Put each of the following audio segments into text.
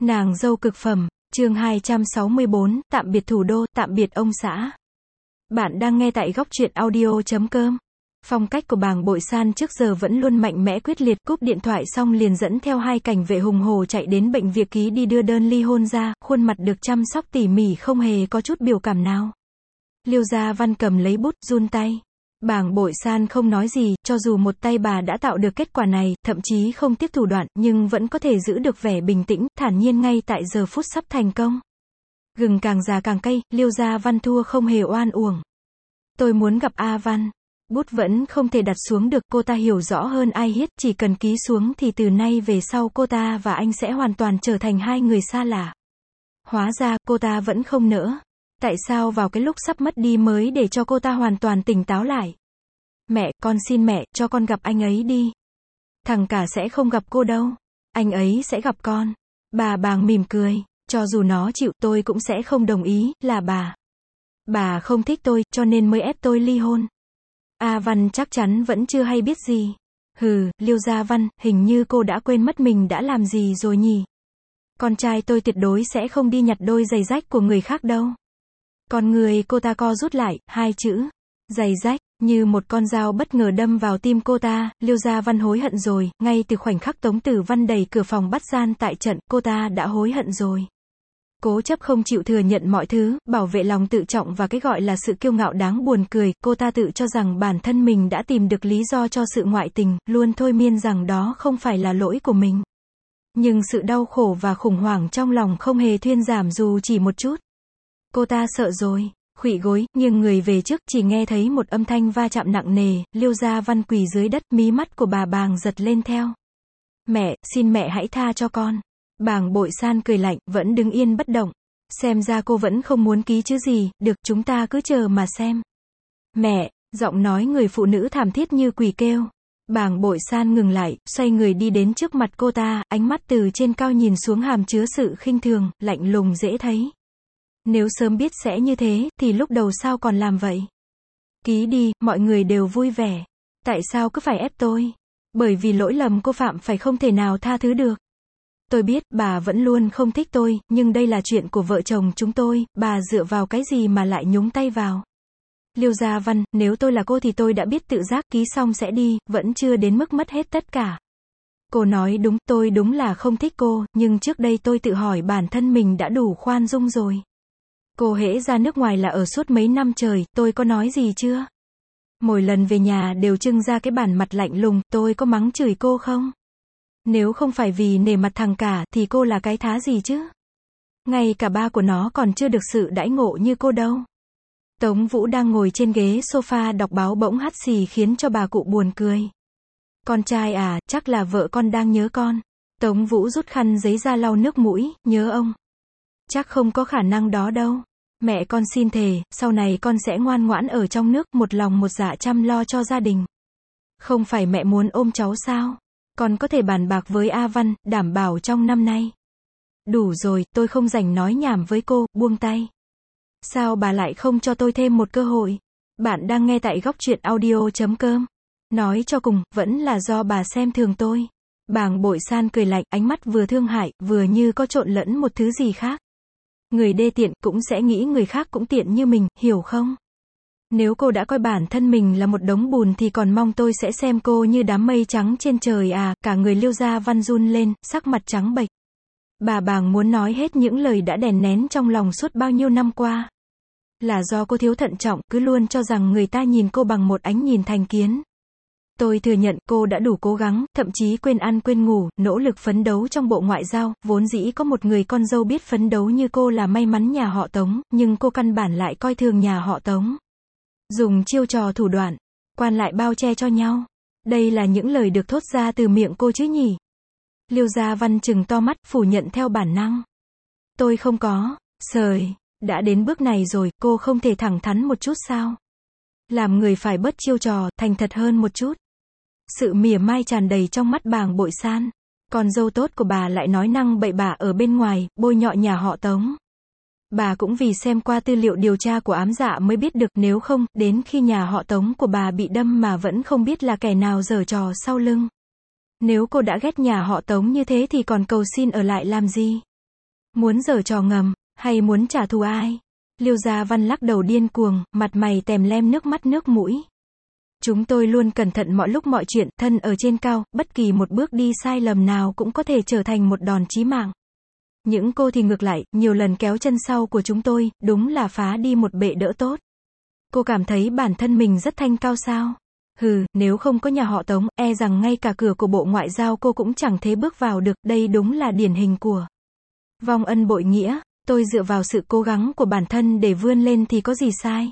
Nàng dâu cực phẩm, chương 264, tạm biệt thủ đô, tạm biệt ông xã. Bạn đang nghe tại góc truyện audio.com. Phong cách của Bàng Bội San trước giờ vẫn luôn mạnh mẽ quyết liệt, cúp điện thoại xong liền dẫn theo hai cảnh vệ hùng hổ chạy đến bệnh viện ký đi đưa đơn ly hôn ra, khuôn mặt được chăm sóc tỉ mỉ không hề có chút biểu cảm nào. Liêu Gia Văn cầm lấy bút, run tay. Bàng Bội San không nói gì, cho dù một tay bà đã tạo được kết quả này, thậm chí không tiếc thủ đoạn, nhưng vẫn có thể giữ được vẻ bình tĩnh, thản nhiên ngay tại giờ phút sắp thành công. Gừng càng già càng cay, Liêu Gia Văn thua không hề oan uổng. Tôi muốn gặp A Văn. Bút vẫn không thể đặt xuống được, cô ta hiểu rõ hơn ai hết, chỉ cần ký xuống thì từ nay về sau cô ta và anh sẽ hoàn toàn trở thành hai người xa lạ. Hóa ra, cô ta vẫn không nỡ. Tại sao vào cái lúc sắp mất đi mới để cho cô ta hoàn toàn tỉnh táo lại? Mẹ, con xin mẹ, cho con gặp anh ấy đi. Thằng cả sẽ không gặp cô đâu. Anh ấy sẽ gặp con. Bà Bàng mỉm cười. Cho dù nó chịu, tôi cũng sẽ không đồng ý, là bà. Bà không thích tôi, cho nên mới ép tôi ly hôn. A Văn chắc chắn vẫn chưa hay biết gì. Hừ, Liêu Gia Văn, hình như cô đã quên mất mình đã làm gì rồi nhỉ? Con trai tôi tuyệt đối sẽ không đi nhặt đôi giày rách của người khác đâu. Con người cô ta co rút lại, hai chữ giày rách, như một con dao bất ngờ đâm vào tim cô ta. Liêu Gia Văn hối hận rồi, ngay từ khoảnh khắc Tống Tử Văn đẩy cửa phòng bắt gian tại trận, cô ta đã hối hận rồi. Cố chấp không chịu thừa nhận mọi thứ, bảo vệ lòng tự trọng và cái gọi là sự kiêu ngạo đáng buồn cười, cô ta tự cho rằng bản thân mình đã tìm được lý do cho sự ngoại tình, luôn thôi miên rằng đó không phải là lỗi của mình. Nhưng sự đau khổ và khủng hoảng trong lòng không hề thuyên giảm dù chỉ một chút. Cô ta sợ rồi, khuỵu gối, nghiêng người về trước, chỉ nghe thấy một âm thanh va chạm nặng nề, Liêu Gia Văn quỳ dưới đất, mí mắt của bà Bàng giật lên theo. Mẹ, xin mẹ hãy tha cho con. Bàng Bội San cười lạnh, vẫn đứng yên bất động. Xem ra cô vẫn không muốn ký chứ gì, được, chúng ta cứ chờ mà xem. Mẹ, giọng nói người phụ nữ thảm thiết như quỷ kêu. Bàng Bội San ngừng lại, xoay người đi đến trước mặt cô ta, ánh mắt từ trên cao nhìn xuống hàm chứa sự khinh thường, lạnh lùng dễ thấy. Nếu sớm biết sẽ như thế, thì lúc đầu sao còn làm vậy? Ký đi, mọi người đều vui vẻ. Tại sao cứ phải ép tôi? Bởi vì lỗi lầm cô phạm phải không thể nào tha thứ được. Tôi biết, bà vẫn luôn không thích tôi, nhưng đây là chuyện của vợ chồng chúng tôi, bà dựa vào cái gì mà lại nhúng tay vào? Liêu Gia Văn, nếu tôi là cô thì tôi đã biết tự giác, ký xong sẽ đi, vẫn chưa đến mức mất hết tất cả. Cô nói đúng, tôi đúng là không thích cô, nhưng trước đây tôi tự hỏi bản thân mình đã đủ khoan dung rồi. Cô hễ ra nước ngoài là ở suốt mấy năm trời, tôi có nói gì chưa? Mỗi lần về nhà đều trưng ra cái bản mặt lạnh lùng, tôi có mắng chửi cô không? Nếu không phải vì nể mặt thằng cả, thì cô là cái thá gì chứ? Ngay cả ba của nó còn chưa được sự đãi ngộ như cô đâu. Tống Vũ đang ngồi trên ghế sofa đọc báo bỗng hắt xì khiến cho bà cụ buồn cười. Con trai à, chắc là vợ con đang nhớ con. Tống Vũ rút khăn giấy ra lau nước mũi, nhớ ông. Chắc không có khả năng đó đâu. Mẹ con xin thề, sau này con sẽ ngoan ngoãn ở trong nước, một lòng một dạ chăm lo cho gia đình. Không phải mẹ muốn ôm cháu sao? Con có thể bàn bạc với A Văn, đảm bảo trong năm nay. Đủ rồi, tôi không rảnh nói nhảm với cô, buông tay. Sao bà lại không cho tôi thêm một cơ hội? Bạn đang nghe tại góc truyện audio.com. Nói cho cùng, vẫn là do bà xem thường tôi. Bàng Bội San cười lạnh, ánh mắt vừa thương hại, vừa như có trộn lẫn một thứ gì khác. Người đê tiện cũng sẽ nghĩ người khác cũng tiện như mình, hiểu không? Nếu cô đã coi bản thân mình là một đống bùn thì còn mong tôi sẽ xem cô như đám mây trắng trên trời à? Cả người Liêu Gia Văn run lên, sắc mặt trắng bệch. Bà Bàng muốn nói hết những lời đã đè nén trong lòng suốt bao nhiêu năm qua. Là do cô thiếu thận trọng, cứ luôn cho rằng người ta nhìn cô bằng một ánh nhìn thành kiến. Tôi thừa nhận cô đã đủ cố gắng, thậm chí quên ăn quên ngủ, nỗ lực phấn đấu trong bộ ngoại giao, vốn dĩ có một người con dâu biết phấn đấu như cô là may mắn nhà họ Tống, nhưng cô căn bản lại coi thường nhà họ Tống. Dùng chiêu trò thủ đoạn, quan lại bao che cho nhau. Đây là những lời được thốt ra từ miệng cô chứ nhỉ? Liêu Gia Văn trừng to mắt, phủ nhận theo bản năng. Tôi không có, sời, đã đến bước này rồi, cô không thể thẳng thắn một chút sao? Làm người phải bớt chiêu trò, thành thật hơn một chút. Sự mỉa mai tràn đầy trong mắt Bàng Bội San. Con dâu tốt của bà lại nói năng bậy bạ ở bên ngoài, bôi nhọ nhà họ Tống. Bà cũng vì xem qua tư liệu điều tra của ám dạ mới biết được, nếu không, đến khi nhà họ Tống của bà bị đâm mà vẫn không biết là kẻ nào giở trò sau lưng. Nếu cô đã ghét nhà họ Tống như thế thì còn cầu xin ở lại làm gì? Muốn giở trò ngầm, hay muốn trả thù ai? Liêu Gia Văn lắc đầu điên cuồng, mặt mày tèm lem nước mắt nước mũi. Chúng tôi luôn cẩn thận mọi lúc mọi chuyện, thân ở trên cao, bất kỳ một bước đi sai lầm nào cũng có thể trở thành một đòn chí mạng. Những cô thì ngược lại, nhiều lần kéo chân sau của chúng tôi, đúng là phá đi một bệ đỡ tốt. Cô cảm thấy bản thân mình rất thanh cao sao? Hừ, nếu không có nhà họ Tống, e rằng ngay cả cửa của Bộ Ngoại giao cô cũng chẳng thể bước vào được, đây đúng là điển hình của vong ân bội nghĩa. Tôi dựa vào sự cố gắng của bản thân để vươn lên thì có gì sai?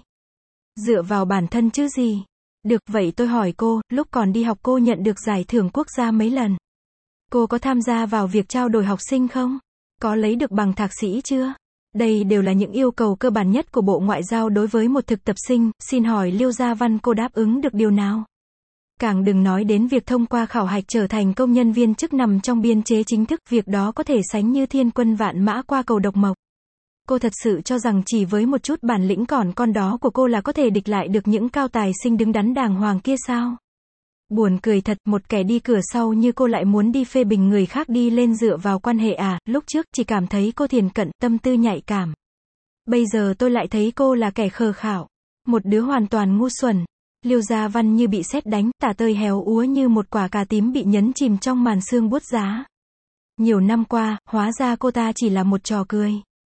Dựa vào bản thân chứ gì? Được, vậy tôi hỏi cô, lúc còn đi học cô nhận được giải thưởng quốc gia mấy lần? Cô có tham gia vào việc trao đổi học sinh không? Có lấy được bằng thạc sĩ chưa? Đây đều là những yêu cầu cơ bản nhất của Bộ Ngoại giao đối với một thực tập sinh, xin hỏi Liêu Gia Văn cô đáp ứng được điều nào? Càng đừng nói đến việc thông qua khảo hạch trở thành công nhân viên chức nằm trong biên chế chính thức, việc đó có thể sánh như thiên quân vạn mã qua cầu độc mộc. Cô thật sự cho rằng chỉ với một chút bản lĩnh còn con đó của cô là có thể địch lại được những cao tài sinh đứng đắn đàng hoàng kia sao? Buồn cười thật, một kẻ đi cửa sau như cô lại muốn đi phê bình người khác đi lên dựa vào quan hệ à? Lúc trước chỉ cảm thấy cô thiền cận, tâm tư nhạy cảm. Bây giờ tôi lại thấy cô là kẻ khờ khảo, một đứa hoàn toàn ngu xuẩn. Liêu Gia Văn như bị sét đánh, tả tơi héo úa như một quả cà tím bị nhấn chìm trong màn sương buốt giá. Nhiều năm qua, hóa ra cô ta chỉ là một trò cười.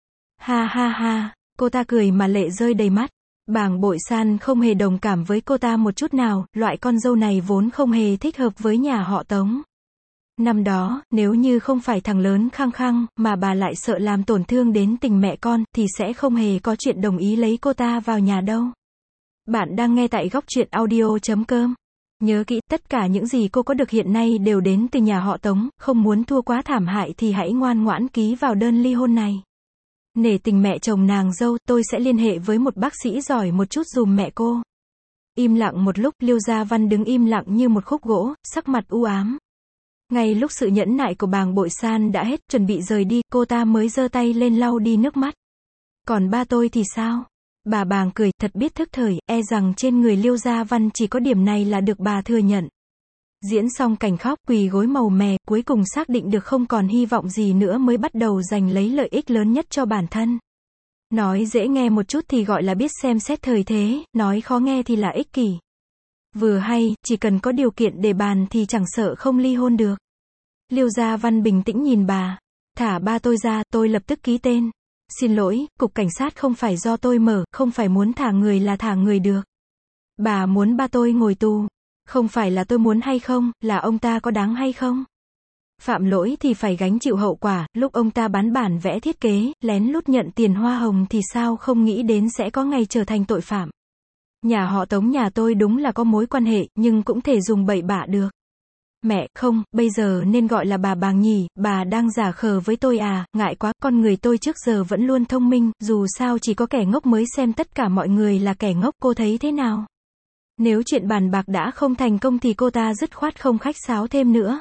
Ha ha ha, cô ta cười mà lệ rơi đầy mắt. Bàng Bội San không hề đồng cảm với cô ta một chút nào, loại con dâu này vốn không hề thích hợp với nhà họ Tống. Năm đó, nếu như không phải thằng lớn khăng khăng, mà bà lại sợ làm tổn thương đến tình mẹ con, thì sẽ không hề có chuyện đồng ý lấy cô ta vào nhà đâu. Bạn đang nghe tại gocchuyenaudio.com. Nhớ kỹ, tất cả những gì cô có được hiện nay đều đến từ nhà họ Tống, không muốn thua quá thảm hại thì hãy ngoan ngoãn ký vào đơn ly hôn này. Nể tình mẹ chồng nàng dâu, tôi sẽ liên hệ với một bác sĩ giỏi một chút dùm mẹ cô. Im lặng một lúc, Liêu Gia Văn đứng im lặng như một khúc gỗ, sắc mặt u ám. Ngay lúc sự nhẫn nại của Bàng Bội San đã hết, chuẩn bị rời đi, cô ta mới giơ tay lên lau đi nước mắt. Còn ba tôi thì sao? Bà Bàng cười, thật biết thức thời, e rằng trên người Liêu Gia Văn chỉ có điểm này là được bà thừa nhận. Diễn xong cảnh khóc, quỳ gối màu mè, cuối cùng xác định được không còn hy vọng gì nữa mới bắt đầu giành lấy lợi ích lớn nhất cho bản thân. Nói dễ nghe một chút thì gọi là biết xem xét thời thế, nói khó nghe thì là ích kỷ. Vừa hay, chỉ cần có điều kiện để bàn thì chẳng sợ không ly hôn được. Liêu Gia Văn bình tĩnh nhìn bà. Thả ba tôi ra, tôi lập tức ký tên. Xin lỗi, cục cảnh sát không phải do tôi mở, không phải muốn thả người là thả người được. Bà muốn ba tôi ngồi tù. Không phải là tôi muốn hay không, là ông ta có đáng hay không? Phạm lỗi thì phải gánh chịu hậu quả, lúc ông ta bán bản vẽ thiết kế, lén lút nhận tiền hoa hồng thì sao không nghĩ đến sẽ có ngày trở thành tội phạm. Nhà họ Tống nhà tôi đúng là có mối quan hệ, nhưng cũng thể dùng bậy bạ được. Mẹ, không, bây giờ nên gọi là bà Bàng nhỉ, bà đang giả khờ với tôi à, ngại quá, con người tôi trước giờ vẫn luôn thông minh, dù sao chỉ có kẻ ngốc mới xem tất cả mọi người là kẻ ngốc, cô thấy thế nào? Nếu chuyện bàn bạc đã không thành công thì cô ta dứt khoát không khách sáo thêm nữa.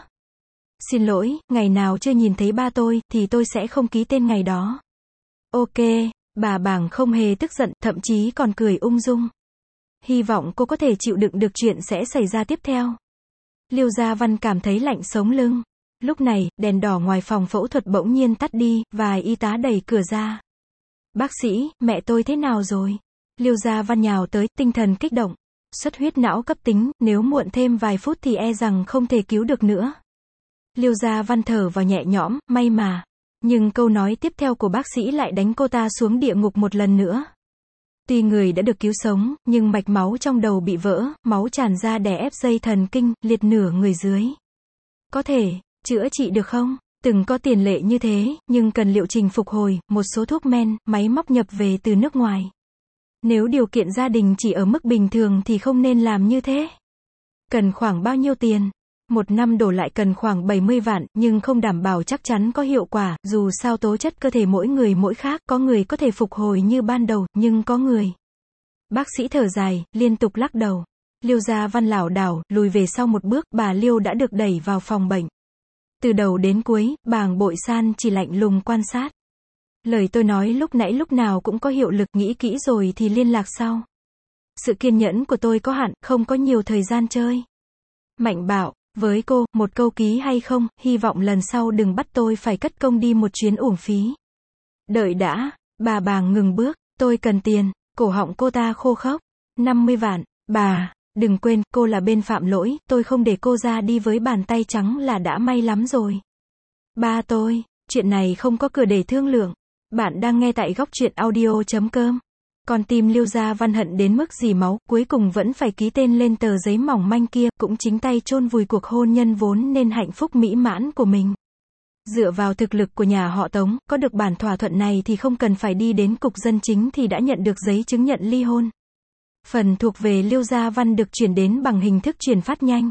Xin lỗi, ngày nào chưa nhìn thấy ba tôi, thì tôi sẽ không ký tên ngày đó. Ok, bà Bàng không hề tức giận, thậm chí còn cười ung dung. Hy vọng cô có thể chịu đựng được chuyện sẽ xảy ra tiếp theo. Liêu Gia Văn cảm thấy lạnh sống lưng. Lúc này, đèn đỏ ngoài phòng phẫu thuật bỗng nhiên tắt đi, vài y tá đẩy cửa ra. Bác sĩ, mẹ tôi thế nào rồi? Liêu Gia Văn nhào tới, tinh thần kích động. Xuất huyết não cấp tính, nếu muộn thêm vài phút thì e rằng không thể cứu được nữa. Liêu Gia Văn thở vào nhẹ nhõm, may mà. Nhưng câu nói tiếp theo của bác sĩ lại đánh cô ta xuống địa ngục một lần nữa. Tuy người đã được cứu sống, nhưng mạch máu trong đầu bị vỡ, máu tràn ra đè ép dây thần kinh, liệt nửa người dưới. Có thể chữa trị được không? Từng có tiền lệ như thế, nhưng cần liệu trình phục hồi, một số thuốc men, máy móc nhập về từ nước ngoài. Nếu điều kiện gia đình chỉ ở mức bình thường thì không nên làm như thế. Cần khoảng bao nhiêu tiền? Một năm đổ lại cần khoảng 70 vạn, nhưng không đảm bảo chắc chắn có hiệu quả, dù sao tố chất cơ thể mỗi người mỗi khác, có người có thể phục hồi như ban đầu, nhưng có người. Bác sĩ thở dài, liên tục lắc đầu. Liêu Gia Văn lảo đảo, lùi về sau một bước, bà Liêu đã được đẩy vào phòng bệnh. Từ đầu đến cuối, Bàng Bội San chỉ lạnh lùng quan sát. Lời tôi nói lúc nãy lúc nào cũng có hiệu lực, nghĩ kỹ rồi thì liên lạc sau. Sự kiên nhẫn của tôi có hạn, không có nhiều thời gian chơi. Mạnh bạo, với cô, một câu ký hay không, hy vọng lần sau đừng bắt tôi phải cất công đi một chuyến uổng phí. Đợi đã, bà bàng ngừng bước, tôi cần tiền, cổ họng cô ta khô khốc. 50 vạn, bà, đừng quên, cô là bên phạm lỗi, tôi không để cô ra đi với bàn tay trắng là đã may lắm rồi. Ba tôi, chuyện này không có cửa để thương lượng. Bạn đang nghe tại góc truyện audio.com. Con tim Liêu Gia Văn hận đến mức dì máu, cuối cùng vẫn phải ký tên lên tờ giấy mỏng manh kia, cũng chính tay chôn vùi cuộc hôn nhân vốn nên hạnh phúc mỹ mãn của mình. Dựa vào thực lực của nhà họ Tống, có được bản thỏa thuận này thì không cần phải đi đến cục dân chính thì đã nhận được giấy chứng nhận ly hôn. Phần thuộc về Liêu Gia Văn được chuyển đến bằng hình thức chuyển phát nhanh.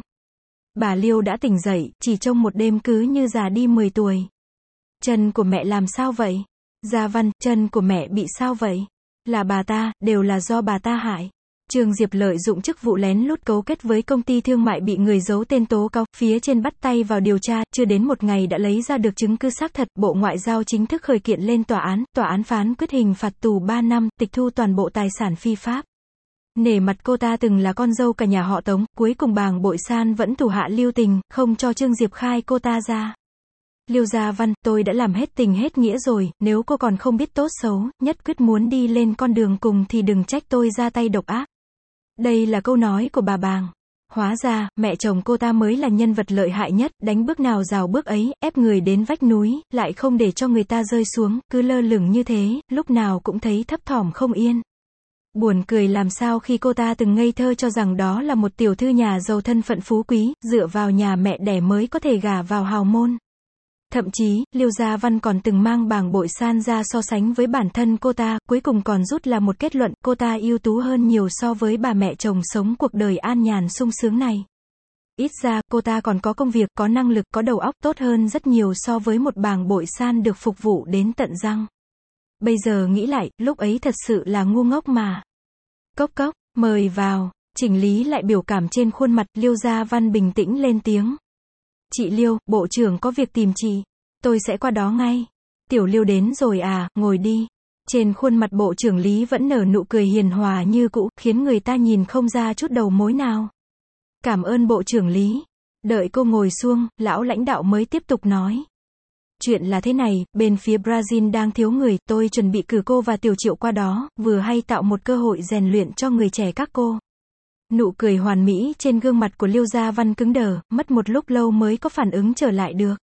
Bà Liêu đã tỉnh dậy, chỉ trong một đêm cứ như già đi 10 tuổi. Chân của mẹ làm sao vậy? Gia Văn, chân của mẹ bị sao vậy? Là bà ta, đều là do bà ta hại. Trương Diệp lợi dụng chức vụ lén lút cấu kết với công ty thương mại bị người giấu tên tố cáo, phía trên bắt tay vào điều tra, chưa đến một ngày đã lấy ra được chứng cứ xác thật, Bộ Ngoại giao chính thức khởi kiện lên tòa án phán quyết hình phạt tù 3 năm, tịch thu toàn bộ tài sản phi pháp. Nể mặt cô ta từng là con dâu cả nhà họ Tống, cuối cùng Bàng Bội San vẫn thủ hạ lưu tình, không cho Trương Diệp khai cô ta ra. Liêu Gia Văn, tôi đã làm hết tình hết nghĩa rồi, nếu cô còn không biết tốt xấu, nhất quyết muốn đi lên con đường cùng thì đừng trách tôi ra tay độc ác. Đây là câu nói của bà Bàng. Hóa ra, mẹ chồng cô ta mới là nhân vật lợi hại nhất, đánh bước nào rào bước ấy, ép người đến vách núi, lại không để cho người ta rơi xuống, cứ lơ lửng như thế, lúc nào cũng thấy thấp thỏm không yên. Buồn cười làm sao khi cô ta từng ngây thơ cho rằng đó là một tiểu thư nhà giàu thân phận phú quý, dựa vào nhà mẹ đẻ mới có thể gả vào hào môn. Thậm chí, Liêu Gia Văn còn từng mang Bàng Bội San ra so sánh với bản thân cô ta, cuối cùng còn rút là một kết luận, cô ta ưu tú hơn nhiều so với bà mẹ chồng sống cuộc đời an nhàn sung sướng này. Ít ra, cô ta còn có công việc, có năng lực, có đầu óc tốt hơn rất nhiều so với một Bàng Bội San được phục vụ đến tận răng. Bây giờ nghĩ lại, lúc ấy thật sự là ngu ngốc mà. Cốc cốc, mời vào, chỉnh lý lại biểu cảm trên khuôn mặt, Liêu Gia Văn bình tĩnh lên tiếng. Chị Liêu, bộ trưởng có việc tìm chị. Tôi sẽ qua đó ngay. Tiểu Liêu đến rồi à, ngồi đi. Trên khuôn mặt bộ trưởng Lý vẫn nở nụ cười hiền hòa như cũ, khiến người ta nhìn không ra chút đầu mối nào. Cảm ơn bộ trưởng Lý. Đợi cô ngồi xuống, lão lãnh đạo mới tiếp tục nói. Chuyện là thế này, bên phía Brazil đang thiếu người, tôi chuẩn bị cử cô và Tiểu Triệu qua đó, vừa hay tạo một cơ hội rèn luyện cho người trẻ các cô. Nụ cười hoàn mỹ trên gương mặt của Liêu Gia Văn cứng đờ, mất một lúc lâu mới có phản ứng trở lại được.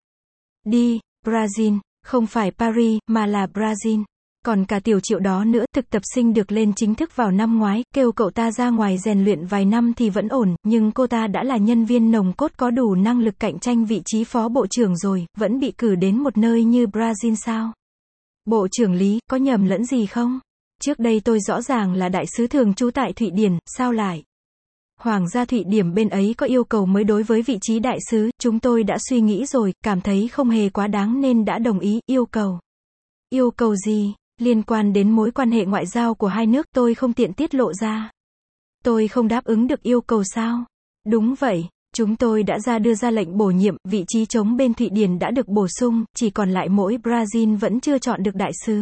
Đi, Brazil, không phải Paris, mà là Brazil. Còn cả Tiểu Triệu đó nữa, thực tập sinh được lên chính thức vào năm ngoái, kêu cậu ta ra ngoài rèn luyện vài năm thì vẫn ổn, nhưng cô ta đã là nhân viên nòng cốt có đủ năng lực cạnh tranh vị trí phó bộ trưởng rồi, vẫn bị cử đến một nơi như Brazil sao? Bộ trưởng Lý, có nhầm lẫn gì không? Trước đây tôi rõ ràng là đại sứ thường trú tại Thụy Điển, sao lại? Hoàng gia Thụy Điển bên ấy có yêu cầu mới đối với vị trí đại sứ, chúng tôi đã suy nghĩ rồi, cảm thấy không hề quá đáng nên đã đồng ý, yêu cầu. Yêu cầu gì? Liên quan đến mối quan hệ ngoại giao của hai nước, tôi không tiện tiết lộ ra. Tôi không đáp ứng được yêu cầu sao? Đúng vậy, chúng tôi đã đưa ra lệnh bổ nhiệm, vị trí trống bên Thụy Điển đã được bổ sung, chỉ còn lại mỗi Brazil vẫn chưa chọn được đại sứ.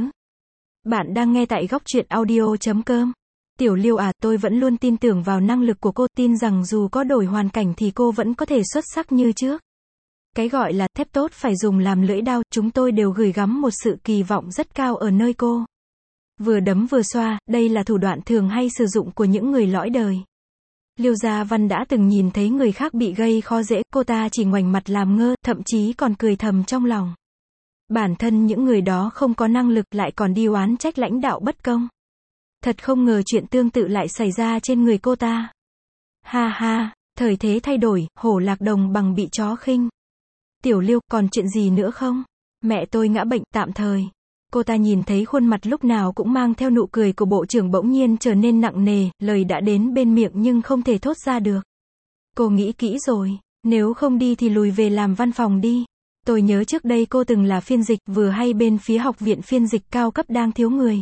Bạn đang nghe tại góc truyện audio.com. Tiểu Liêu à, tôi vẫn luôn tin tưởng vào năng lực của cô, tin rằng dù có đổi hoàn cảnh thì cô vẫn có thể xuất sắc như trước. Cái gọi là thép tốt phải dùng làm lưỡi đao, chúng tôi đều gửi gắm một sự kỳ vọng rất cao ở nơi cô. Vừa đấm vừa xoa, đây là thủ đoạn thường hay sử dụng của những người lõi đời. Liêu Gia Văn đã từng nhìn thấy người khác bị gây khó dễ, cô ta chỉ ngoảnh mặt làm ngơ, thậm chí còn cười thầm trong lòng. Bản thân những người đó không có năng lực lại còn đi oán trách lãnh đạo bất công. Thật không ngờ chuyện tương tự lại xảy ra trên người cô ta. Ha ha, thời thế thay đổi, hổ lạc đồng bằng bị chó khinh. Tiểu Liêu, còn chuyện gì nữa không? Mẹ tôi ngã bệnh, tạm thời. Cô ta nhìn thấy khuôn mặt lúc nào cũng mang theo nụ cười của bộ trưởng bỗng nhiên trở nên nặng nề, lời đã đến bên miệng nhưng không thể thốt ra được. Cô nghĩ kỹ rồi, nếu không đi thì lùi về làm văn phòng đi. Tôi nhớ trước đây cô từng là phiên dịch, vừa hay bên phía học viện phiên dịch cao cấp đang thiếu người.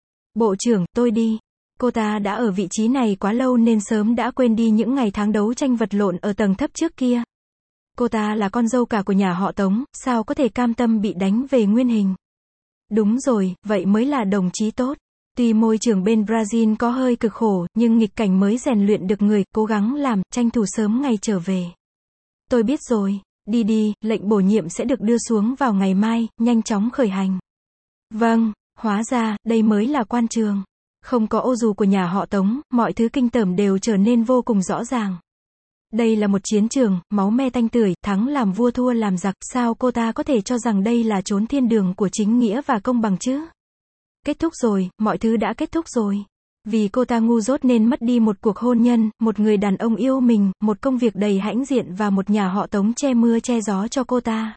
Bộ trưởng, tôi đi. Cô ta đã ở vị trí này quá lâu nên sớm đã quên đi những ngày tháng đấu tranh vật lộn ở tầng thấp trước kia. Cô ta là con dâu cả của nhà họ Tống, sao có thể cam tâm bị đánh về nguyên hình. Đúng rồi, vậy mới là đồng chí tốt. Tuy môi trường bên Brazil có hơi cực khổ, nhưng nghịch cảnh mới rèn luyện được người, cố gắng làm, tranh thủ sớm ngày trở về. Tôi biết rồi, đi đi, lệnh bổ nhiệm sẽ được đưa xuống vào ngày mai, nhanh chóng khởi hành. Vâng, hóa ra, đây mới là quan trường. Không có ô dù của nhà họ Tống, mọi thứ kinh tởm đều trở nên vô cùng rõ ràng. Đây là một chiến trường, máu me tanh tưởi, thắng làm vua thua làm giặc, sao cô ta có thể cho rằng đây là chốn thiên đường của chính nghĩa và công bằng chứ? Kết thúc rồi, mọi thứ đã kết thúc rồi. Vì cô ta ngu dốt nên mất đi một cuộc hôn nhân, một người đàn ông yêu mình, một công việc đầy hãnh diện và một nhà họ Tống che mưa che gió cho cô ta.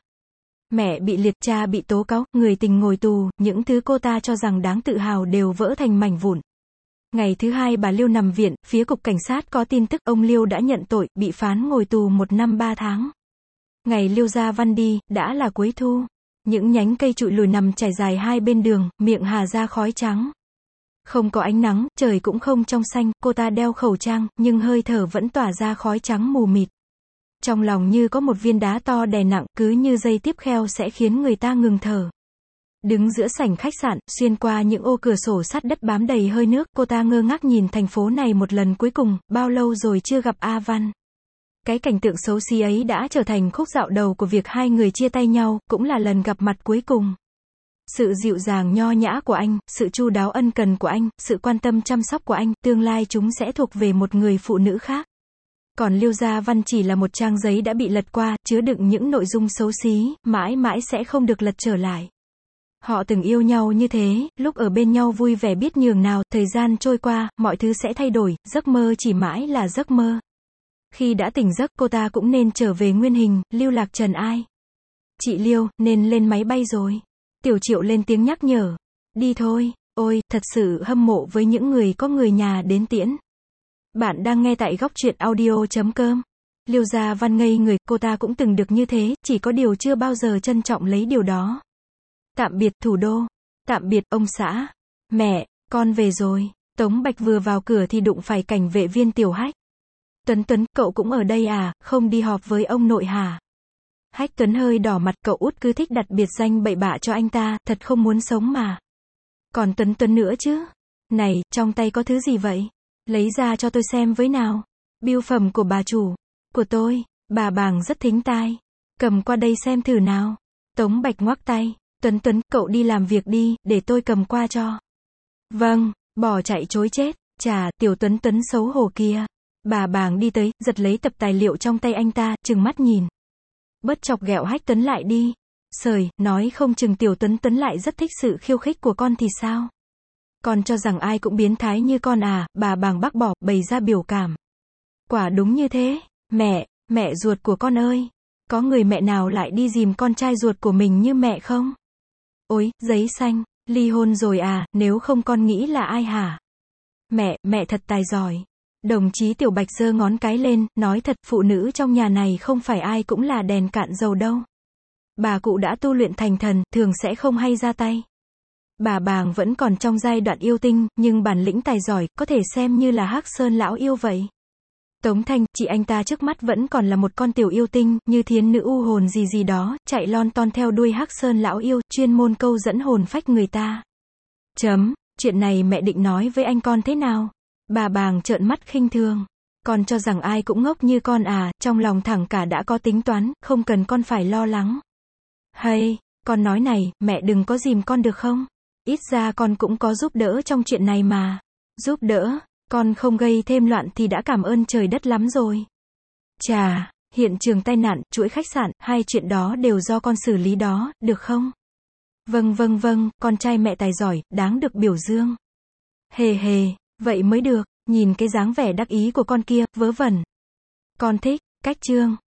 Mẹ bị liệt, cha bị tố cáo, người tình ngồi tù, những thứ cô ta cho rằng đáng tự hào đều vỡ thành mảnh vụn. Ngày thứ hai bà Liêu nằm viện, phía cục cảnh sát có tin tức ông Liêu đã nhận tội, bị phán ngồi tù 1 năm 3 tháng. Ngày Liêu Gia Văn đi, đã là cuối thu. Những nhánh cây trụi lùi nằm trải dài hai bên đường, miệng hà ra khói trắng. Không có ánh nắng, trời cũng không trong xanh, cô ta đeo khẩu trang, nhưng hơi thở vẫn tỏa ra khói trắng mù mịt. Trong lòng như có một viên đá to đè nặng, cứ như dây tiếp kheo sẽ khiến người ta ngừng thở. Đứng giữa sảnh khách sạn, xuyên qua những ô cửa sổ sắt đất bám đầy hơi nước, cô ta ngơ ngác nhìn thành phố này một lần cuối cùng, bao lâu rồi chưa gặp A Văn. Cái cảnh tượng xấu xí ấy đã trở thành khúc dạo đầu của việc hai người chia tay nhau, cũng là lần gặp mặt cuối cùng. Sự dịu dàng nho nhã của anh, sự chu đáo ân cần của anh, sự quan tâm chăm sóc của anh, tương lai chúng sẽ thuộc về một người phụ nữ khác. Còn Liêu Gia Văn chỉ là một trang giấy đã bị lật qua, chứa đựng những nội dung xấu xí, mãi mãi sẽ không được lật trở lại. Họ từng yêu nhau như thế, lúc ở bên nhau vui vẻ biết nhường nào, thời gian trôi qua, mọi thứ sẽ thay đổi, giấc mơ chỉ mãi là giấc mơ. Khi đã tỉnh giấc, cô ta cũng nên trở về nguyên hình, lưu lạc trần ai. Chị Liêu, nên lên máy bay rồi. Tiểu Triệu lên tiếng nhắc nhở. Đi thôi, ôi, thật sự hâm mộ với những người có người nhà đến tiễn. Bạn đang nghe tại goctruyện.audio.com. Liêu Gia Văn ngây người, cô ta cũng từng được như thế, chỉ có điều chưa bao giờ trân trọng lấy điều đó. Tạm biệt thủ đô. Tạm biệt ông xã. Mẹ, con về rồi. Tống Bạch vừa vào cửa thì đụng phải cảnh vệ viên Tiểu Hách. Tuấn Tuấn, cậu cũng ở đây à, không đi họp với ông nội hả? Hách Tuấn hơi đỏ mặt, cậu út cứ thích đặt biệt danh bậy bạ cho anh ta, thật không muốn sống mà. Còn Tuấn Tuấn nữa chứ. Này, trong tay có thứ gì vậy? Lấy ra cho tôi xem với nào. Bưu phẩm của bà chủ. Của tôi. Bà Bàng rất thính tai. Cầm qua đây xem thử nào. Tống Bạch ngoắc tay. Tuấn Tuấn, cậu đi làm việc đi, để tôi cầm qua cho. Vâng, bỏ chạy chối chết. Chà, tiểu Tuấn Tuấn xấu hổ kia. Bà Bàng đi tới, giật lấy tập tài liệu trong tay anh ta, trừng mắt nhìn. Bớt chọc ghẹo Hách Tuấn lại đi. Sời, nói không chừng tiểu Tuấn Tuấn lại rất thích sự khiêu khích của con thì sao? Con cho rằng ai cũng biến thái như con à, bà Bàng bác bỏ, bày ra biểu cảm. Quả đúng như thế. Mẹ ruột của con ơi. Có người mẹ nào lại đi dìm con trai ruột của mình như mẹ không? Ôi, giấy xanh, ly hôn rồi à, nếu không con nghĩ là ai hả? Mẹ thật tài giỏi. Đồng chí Tiểu Bạch giơ ngón cái lên, nói thật, phụ nữ trong nhà này không phải ai cũng là đèn cạn dầu đâu. Bà cụ đã tu luyện thành thần, thường sẽ không hay ra tay. Bà Bàng vẫn còn trong giai đoạn yêu tinh, nhưng bản lĩnh tài giỏi, có thể xem như là Hắc Sơn lão yêu vậy. Tống Thanh, chị anh ta trước mắt vẫn còn là một con tiểu yêu tinh, như thiến nữ u hồn gì đó, chạy lon ton theo đuôi Hắc Sơn lão yêu, chuyên môn câu dẫn hồn phách người ta. Chuyện này mẹ định nói với anh con thế nào? Bà Bàng trợn mắt khinh thường. Con cho rằng ai cũng ngốc như con à, trong lòng thẳng cả đã có tính toán, không cần con phải lo lắng. Hay, con nói này, mẹ đừng có dìm con được không? Ít ra con cũng có giúp đỡ trong chuyện này mà. Giúp đỡ? Con không gây thêm loạn thì đã cảm ơn trời đất lắm rồi. Chà, hiện trường tai nạn, chuỗi khách sạn, hai chuyện đó đều do con xử lý đó, được không? Vâng, con trai mẹ tài giỏi, đáng được biểu dương. Hề, vậy mới được, nhìn cái dáng vẻ đắc ý của con kia, vớ vẩn. Con thích, cách trương.